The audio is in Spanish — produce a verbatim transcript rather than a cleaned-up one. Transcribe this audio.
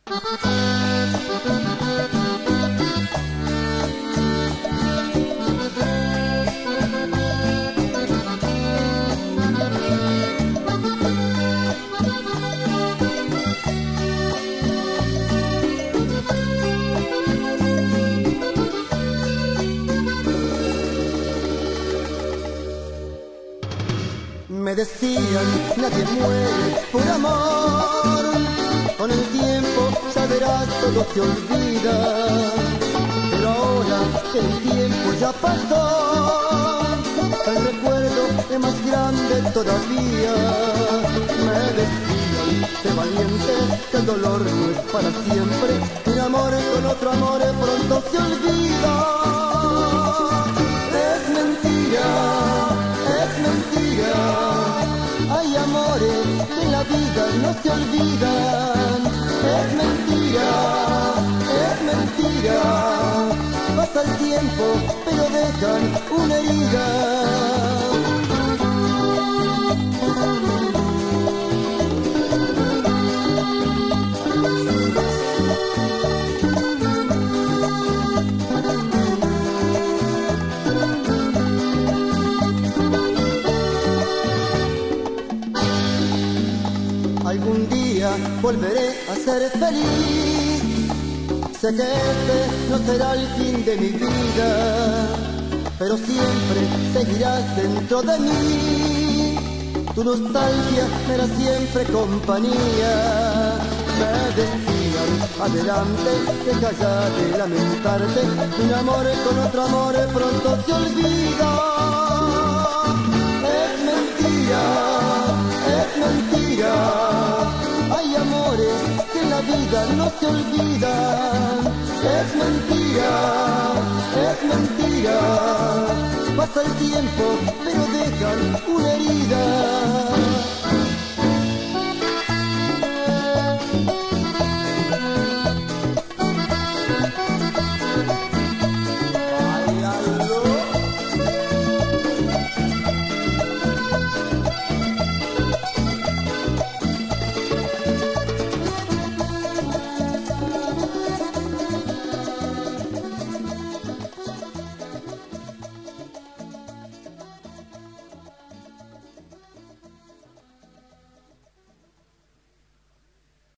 Me decían, nadie muere por amor, con el tiempo ya verás todo se olvida, pero ahora que el tiempo ya pasó, el recuerdo es más grande todavía. Me decían, sé valiente, que el dolor no es para siempre, un amor con otro amor pronto se olvida. Es mentira, es mentira, hay amores que en la vida no se olvidan. Es mentira, es mentira, pasa el tiempo pero dejan una herida. Algún día volveré a ser feliz, sé que este no será el fin de mi vida, pero siempre seguirás dentro de mí, tu nostalgia me hará siempre compañía. Me decían, adelante, deja ya de lamentarte, un amor con otro amor pronto se olvida. Es mentira, es mentira, hay amores que en la vida no se olvidan. Es mentira, es mentira, pasa el tiempo pero dejan